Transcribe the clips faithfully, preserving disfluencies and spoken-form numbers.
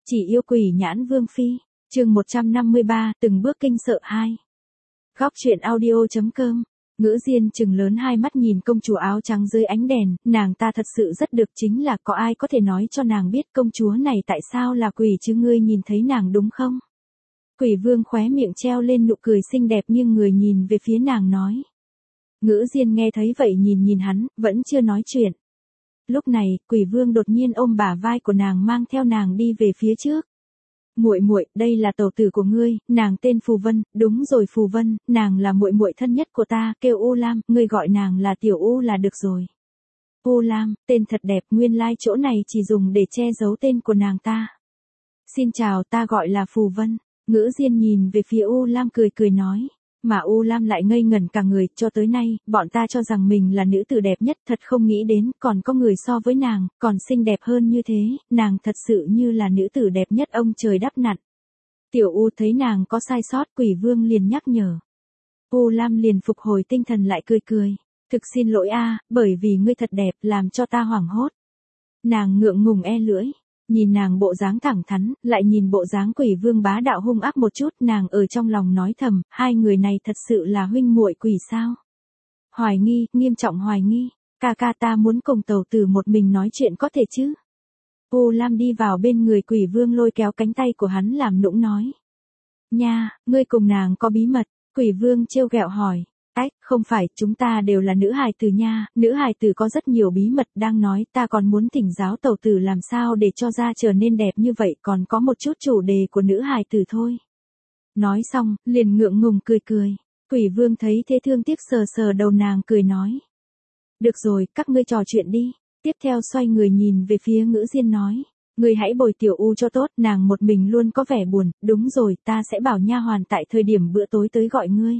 Chỉ yêu quỷ nhãn vương phi, chương một trăm năm mươi ba, từng bước kinh sợ hai. Góc truyện audio.com. Ngữ Diên trừng lớn hai mắt nhìn công chúa áo trắng dưới ánh đèn, nàng ta thật sự rất được, chính là có ai có thể nói cho nàng biết công chúa này tại sao là quỷ chứ, ngươi nhìn thấy nàng đúng không? Quỷ vương khóe miệng treo lên nụ cười xinh đẹp nhưng người nhìn về phía nàng nói. Ngữ Diên nghe thấy vậy nhìn nhìn hắn, vẫn chưa nói chuyện. Lúc này, quỷ vương đột nhiên ôm bả vai của nàng mang theo nàng đi về phía trước. Muội muội, đây là tẩu tử của ngươi, nàng tên Phù Vân, đúng rồi Phù Vân, nàng là muội muội thân nhất của ta, kêu U Lam, ngươi gọi nàng là Tiểu U là được rồi. U Lam, tên thật đẹp, nguyên lai chỗ này chỉ dùng để che giấu tên của nàng ta. Xin chào, ta gọi là Phù Vân. Ngữ Diên nhìn về phía U Lam cười cười nói. Mà U Lam lại ngây ngẩn cả người, cho tới nay, bọn ta cho rằng mình là nữ tử đẹp nhất, thật không nghĩ đến, còn có người so với nàng, còn xinh đẹp hơn như thế, nàng thật sự như là nữ tử đẹp nhất ông trời đắp nặn. Tiểu U thấy nàng có sai sót, quỷ vương liền nhắc nhở. U Lam liền phục hồi tinh thần lại cười cười. Thực xin lỗi a, bởi vì ngươi thật đẹp, làm cho ta hoảng hốt. Nàng ngượng ngùng e lưỡi. Nhìn nàng bộ dáng thẳng thắn, lại nhìn bộ dáng quỷ vương bá đạo hung ác một chút, nàng ở trong lòng nói thầm, hai người này thật sự là huynh muội quỷ sao? Hoài nghi, nghiêm trọng hoài nghi, ca ca ta muốn cùng tẩu tử một mình nói chuyện có thể chứ? U Lam đi vào bên người quỷ vương lôi kéo cánh tay của hắn làm nũng nói. Nha, ngươi cùng nàng có bí mật, quỷ vương trêu ghẹo hỏi. Ách, không phải, chúng ta đều là nữ hài tử nha, nữ hài tử có rất nhiều bí mật, đang nói ta còn muốn thỉnh giáo tẩu tử làm sao để cho da trở nên đẹp như vậy, còn có một chút chủ đề của nữ hài tử thôi. Nói xong, liền ngượng ngùng cười cười, quỷ vương thấy thế thương tiếc sờ sờ đầu nàng cười nói. Được rồi, các ngươi trò chuyện đi, tiếp theo xoay người nhìn về phía Ngữ Diên nói. Ngươi hãy bồi Tiểu U cho tốt, nàng một mình luôn có vẻ buồn, đúng rồi, ta sẽ bảo nha hoàn tại thời điểm bữa tối tới gọi ngươi.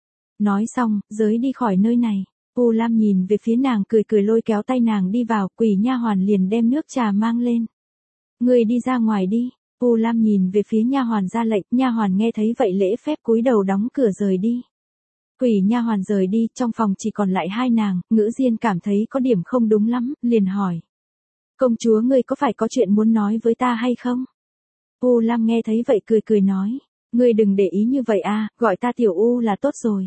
Nói xong, giới đi khỏi nơi này. U Lam nhìn về phía nàng cười cười lôi kéo tay nàng đi vào, quỷ nha hoàn liền đem nước trà mang lên. Người đi ra ngoài đi. U Lam nhìn về phía nha hoàn ra lệnh, nha hoàn nghe thấy vậy lễ phép cúi đầu đóng cửa rời đi. Quỷ nha hoàn rời đi, trong phòng chỉ còn lại hai nàng, Ngữ Diên cảm thấy có điểm không đúng lắm, liền hỏi. Công chúa ngươi có phải có chuyện muốn nói với ta hay không? U Lam nghe thấy vậy cười cười nói. Ngươi đừng để ý như vậy a, gọi ta Tiểu U là tốt rồi.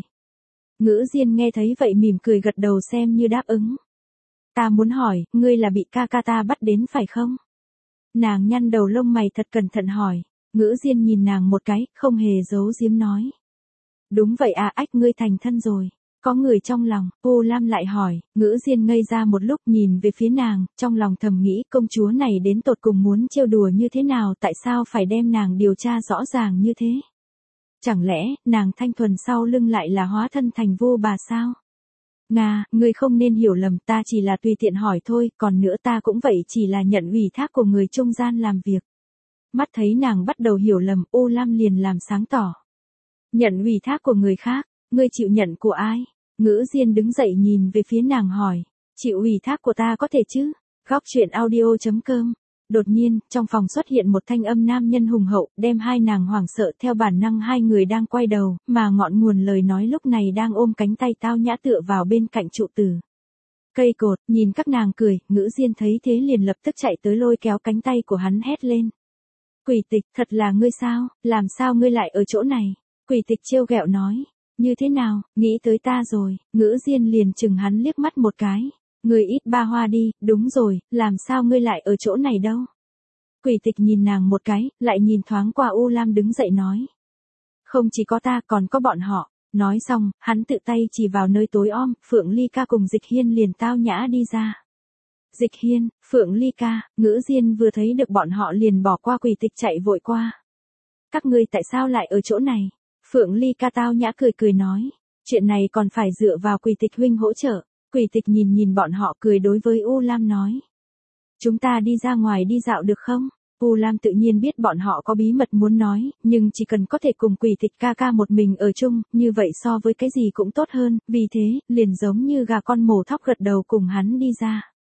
Ngữ Diên nghe thấy vậy mỉm cười gật đầu xem như đáp ứng. Ta muốn hỏi, ngươi là bị ca ca ta bắt đến phải không? Nàng nhăn đầu lông mày thật cẩn thận hỏi. Ngữ Diên nhìn nàng một cái, không hề giấu giếm nói. Đúng vậy à, ách, ngươi thành thân rồi. Có người trong lòng, U Lam lại hỏi. Ngữ Diên ngây ra một lúc nhìn về phía nàng, trong lòng thầm nghĩ công chúa này đến tột cùng muốn trêu đùa như thế nào, tại sao phải đem nàng điều tra rõ ràng như thế? Chẳng lẽ, nàng thanh thuần sau lưng lại là hóa thân thành vô bà sao? Nga, ngươi không nên hiểu lầm, ta chỉ là tùy tiện hỏi thôi, còn nữa ta cũng vậy chỉ là nhận ủy thác của người trung gian làm việc. Mắt thấy nàng bắt đầu hiểu lầm, U Lam liền làm sáng tỏ. Nhận ủy thác của người khác, ngươi chịu nhận của ai? Ngữ Diên đứng dậy nhìn về phía nàng hỏi. Chịu ủy thác của ta có thể chứ? Góc truyện audio.com. Đột nhiên, trong phòng xuất hiện một thanh âm nam nhân hùng hậu, đem hai nàng hoảng sợ, theo bản năng hai người đang quay đầu, mà ngọn nguồn lời nói lúc này đang ôm cánh tay tao nhã tựa vào bên cạnh trụ tử. Cây cột, nhìn các nàng cười, Ngữ Diên thấy thế liền lập tức chạy tới lôi kéo cánh tay của hắn hét lên. Quỷ Tịch, thật là ngươi sao, làm sao ngươi lại ở chỗ này? Quỷ Tịch trêu ghẹo nói, như thế nào, nghĩ tới ta rồi, Ngữ Diên liền chừng hắn liếc mắt một cái. Ngươi ít ba hoa đi, đúng rồi, làm sao ngươi lại ở chỗ này đâu? Quỷ Tịch nhìn nàng một cái, lại nhìn thoáng qua U Lam đứng dậy nói. Không chỉ có ta, còn có bọn họ. Nói xong, hắn tự tay chỉ vào nơi tối om, Phượng Ly Ca cùng Dịch Hiên liền tao nhã đi ra. Dịch Hiên, Phượng Ly Ca, Ngữ Diên vừa thấy được bọn họ liền bỏ qua Quỷ Tịch chạy vội qua. Các ngươi tại sao lại ở chỗ này? Phượng Ly Ca tao nhã cười cười nói. Chuyện này còn phải dựa vào Quỷ Tịch huynh hỗ trợ. Quỷ Tịch nhìn nhìn bọn họ cười đối với U Lam nói. Chúng ta đi ra ngoài đi dạo được không? U Lam tự nhiên biết bọn họ có bí mật muốn nói, nhưng chỉ cần có thể cùng Quỷ Tịch ca ca một mình ở chung, như vậy so với cái gì cũng tốt hơn, vì thế, liền giống như gà con mổ thóc gật đầu cùng hắn đi ra.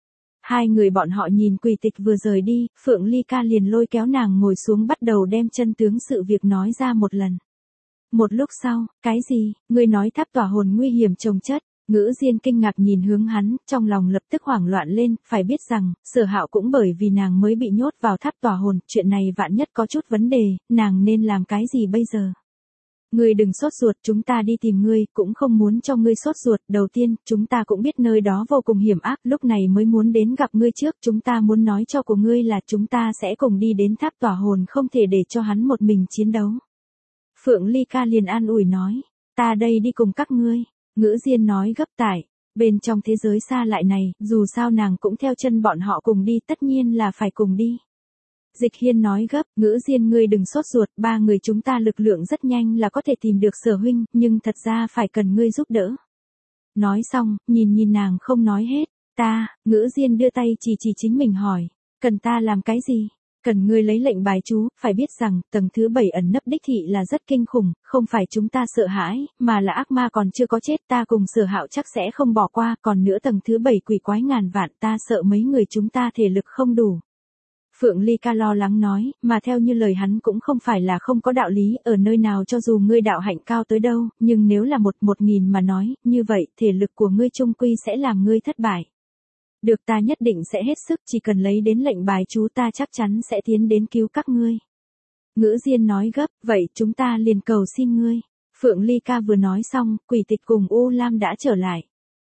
Hai người bọn họ nhìn Quỷ Tịch vừa rời đi, Phượng Ly Ca liền lôi kéo nàng ngồi xuống bắt đầu đem chân tướng sự việc nói ra một lần. Một lúc sau, cái gì, ngươi nói tháp tỏa hồn nguy hiểm chồng chất. Ngữ Diên kinh ngạc nhìn hướng hắn, trong lòng lập tức hoảng loạn lên, phải biết rằng, Sở Hạo cũng bởi vì nàng mới bị nhốt vào tháp tỏa hồn, chuyện này vạn nhất có chút vấn đề, nàng nên làm cái gì bây giờ? Ngươi đừng sốt ruột, chúng ta đi tìm ngươi, cũng không muốn cho ngươi sốt ruột, đầu tiên, chúng ta cũng biết nơi đó vô cùng hiểm ác, lúc này mới muốn đến gặp ngươi trước, chúng ta muốn nói cho của ngươi là chúng ta sẽ cùng đi đến tháp tỏa hồn, không thể để cho hắn một mình chiến đấu. Phượng Ly Ca liền an ủi nói, ta đây đi cùng các ngươi. Ngữ Diên nói gấp tải, bên trong thế giới xa lại này, dù sao nàng cũng theo chân bọn họ cùng đi, tất nhiên là phải cùng đi. Dịch Hiên nói gấp, Ngữ Diên ngươi đừng sốt ruột, ba người chúng ta lực lượng rất nhanh là có thể tìm được Sở huynh, nhưng thật ra phải cần ngươi giúp đỡ. Nói xong, nhìn nhìn nàng không nói hết, ta, Ngữ Diên đưa tay chỉ chỉ chính mình hỏi, cần ta làm cái gì? Cần ngươi lấy lệnh bài chú, phải biết rằng, tầng thứ bảy ẩn nấp đích thị là rất kinh khủng, không phải chúng ta sợ hãi, mà là ác ma còn chưa có chết, ta cùng Sở Hạo chắc sẽ không bỏ qua, còn nữa tầng thứ bảy quỷ quái ngàn vạn, ta sợ mấy người chúng ta thể lực không đủ. Phượng Ly Ca lo lắng nói, mà theo như lời hắn cũng không phải là không có đạo lý, ở nơi nào cho dù ngươi đạo hạnh cao tới đâu, nhưng nếu là một một nghìn mà nói, như vậy, thể lực của ngươi chung quy sẽ làm ngươi thất bại. Được, ta nhất định sẽ hết sức, chỉ cần lấy đến lệnh bài chú ta chắc chắn sẽ tiến đến cứu các ngươi. Ngữ Diên nói gấp, vậy chúng ta liền cầu xin ngươi. Phượng Ly Ca vừa nói xong, Quỷ Tịch cùng U Lam đã trở lại.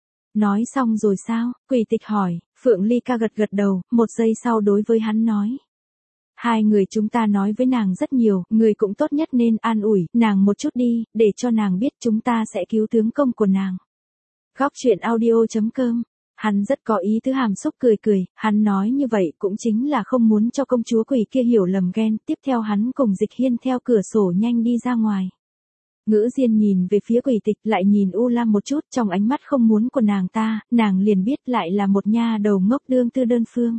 Nói xong rồi sao? Quỷ Tịch hỏi, Phượng Ly Ca gật gật đầu, một giây sau đối với hắn nói. Hai người chúng ta nói với nàng rất nhiều, người cũng tốt nhất nên an ủi, nàng một chút đi, để cho nàng biết chúng ta sẽ cứu tướng công của nàng. Góc truyện audio chấm com. Hắn rất có ý tứ hàm xúc cười cười, hắn nói như vậy cũng chính là không muốn cho công chúa quỷ kia hiểu lầm ghen, tiếp theo hắn cùng Dịch Hiên theo cửa sổ nhanh đi ra ngoài. Ngữ Diên nhìn về phía Quỷ Tịch lại nhìn U Lam một chút, trong ánh mắt không muốn của nàng ta, nàng liền biết lại là một nha đầu ngốc đương tư đơn phương.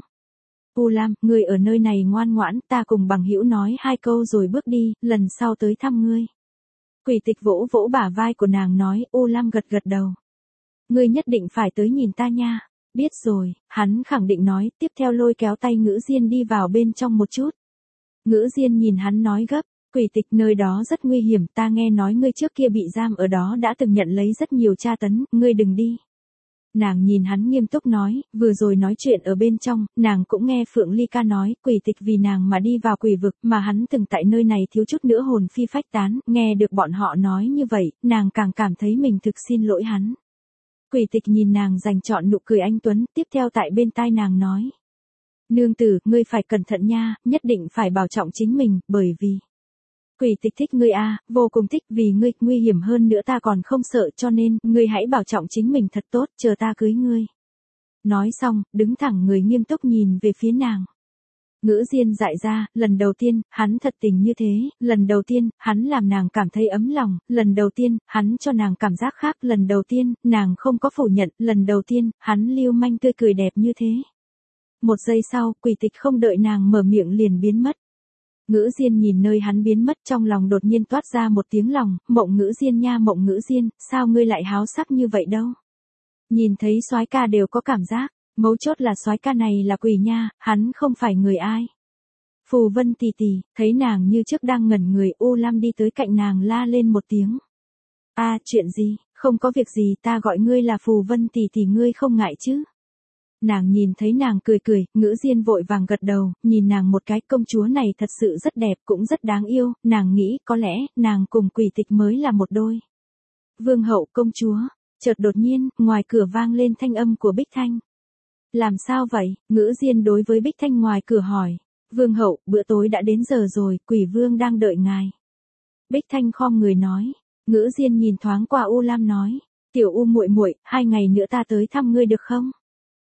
U Lam, ngươi ở nơi này ngoan ngoãn, ta cùng bằng hữu nói hai câu rồi bước đi, lần sau tới thăm ngươi. Quỷ Tịch vỗ vỗ bả vai của nàng nói, U Lam gật gật đầu. Ngươi nhất định phải tới nhìn ta nha. Biết rồi, hắn khẳng định nói, tiếp theo lôi kéo tay Ngữ Diên đi vào bên trong một chút. Ngữ Diên nhìn hắn nói gấp, Quỷ Tịch nơi đó rất nguy hiểm, ta nghe nói ngươi trước kia bị giam ở đó đã từng nhận lấy rất nhiều tra tấn, ngươi đừng đi. Nàng nhìn hắn nghiêm túc nói, vừa rồi nói chuyện ở bên trong, nàng cũng nghe Phượng Ly Ca nói, Quỷ Tịch vì nàng mà đi vào quỷ vực, mà hắn từng tại nơi này thiếu chút nữa hồn phi phách tán, nghe được bọn họ nói như vậy, nàng càng cảm thấy mình thực xin lỗi hắn. Quỷ Tịch nhìn nàng dành trọn nụ cười anh tuấn, tiếp theo tại bên tai nàng nói. Nương tử, ngươi phải cẩn thận nha, nhất định phải bảo trọng chính mình, bởi vì... Quỷ Tịch thích ngươi a, à, vô cùng thích, vì ngươi, nguy hiểm hơn nữa ta còn không sợ, cho nên, ngươi hãy bảo trọng chính mình thật tốt, chờ ta cưới ngươi. Nói xong, đứng thẳng người nghiêm túc nhìn về phía nàng. Ngữ Diên dại ra, lần đầu tiên, hắn thật tình như thế, lần đầu tiên, hắn làm nàng cảm thấy ấm lòng, lần đầu tiên, hắn cho nàng cảm giác khác, lần đầu tiên, nàng không có phủ nhận, lần đầu tiên, hắn lưu manh tươi cười đẹp như thế. Một giây sau, Quỷ Tịch không đợi nàng mở miệng liền biến mất. Ngữ Diên nhìn nơi hắn biến mất trong lòng đột nhiên toát ra một tiếng lòng, Mộng Ngữ Diên nha Mộng Ngữ Diên, sao ngươi lại háo sắc như vậy đâu? Nhìn thấy soái ca đều có cảm giác. Mấu chốt là soái ca này là quỷ nha, hắn không phải người ai. Phù Vân tỷ tỷ, thấy nàng như trước đang ngẩn người, U Lam đi tới cạnh nàng la lên một tiếng. A, à, chuyện gì, không có việc gì, ta gọi ngươi là Phù Vân tỷ tỷ ngươi không ngại chứ? Nàng nhìn thấy nàng cười cười, Ngữ Diên vội vàng gật đầu, nhìn nàng một cái, công chúa này thật sự rất đẹp, cũng rất đáng yêu, nàng nghĩ có lẽ, nàng cùng Quỷ Tịch mới là một đôi. Vương hậu công chúa, chợt đột nhiên, ngoài cửa vang lên thanh âm của Bích Thanh. Làm sao vậy? Ngữ Diên đối với Bích Thanh ngoài cửa hỏi. Vương hậu, bữa tối đã đến giờ rồi, quỷ vương đang đợi ngài. Bích Thanh khom người nói. Ngữ Diên nhìn thoáng qua U Lam nói. Tiểu U muội muội, hai ngày nữa ta tới thăm ngươi được không?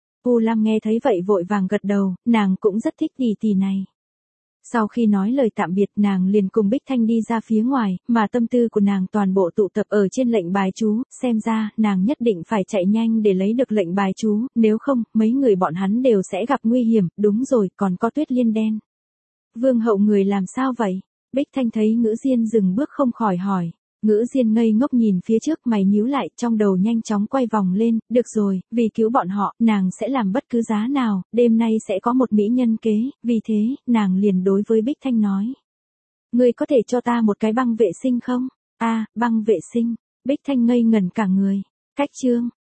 U Lam nghe thấy vậy vội vàng gật đầu, nàng cũng rất thích tỷ tỷ này. Sau khi nói lời tạm biệt nàng liền cùng Bích Thanh đi ra phía ngoài, mà tâm tư của nàng toàn bộ tụ tập ở trên lệnh bài chú, xem ra nàng nhất định phải chạy nhanh để lấy được lệnh bài chú, nếu không, mấy người bọn hắn đều sẽ gặp nguy hiểm, đúng rồi, còn có Tuyết Liên đen. Vương hậu người làm sao vậy? Bích Thanh thấy Ngữ Diên dừng bước không khỏi hỏi. Ngữ Diên ngây ngốc nhìn phía trước mày nhíu lại, trong đầu nhanh chóng quay vòng lên, được rồi, vì cứu bọn họ, nàng sẽ làm bất cứ giá nào, đêm nay sẽ có một mỹ nhân kế, vì thế, nàng liền đối với Bích Thanh nói. Ngươi có thể cho ta một cái băng vệ sinh không? A, à, băng vệ sinh, Bích Thanh ngây ngẩn cả người, cách chương.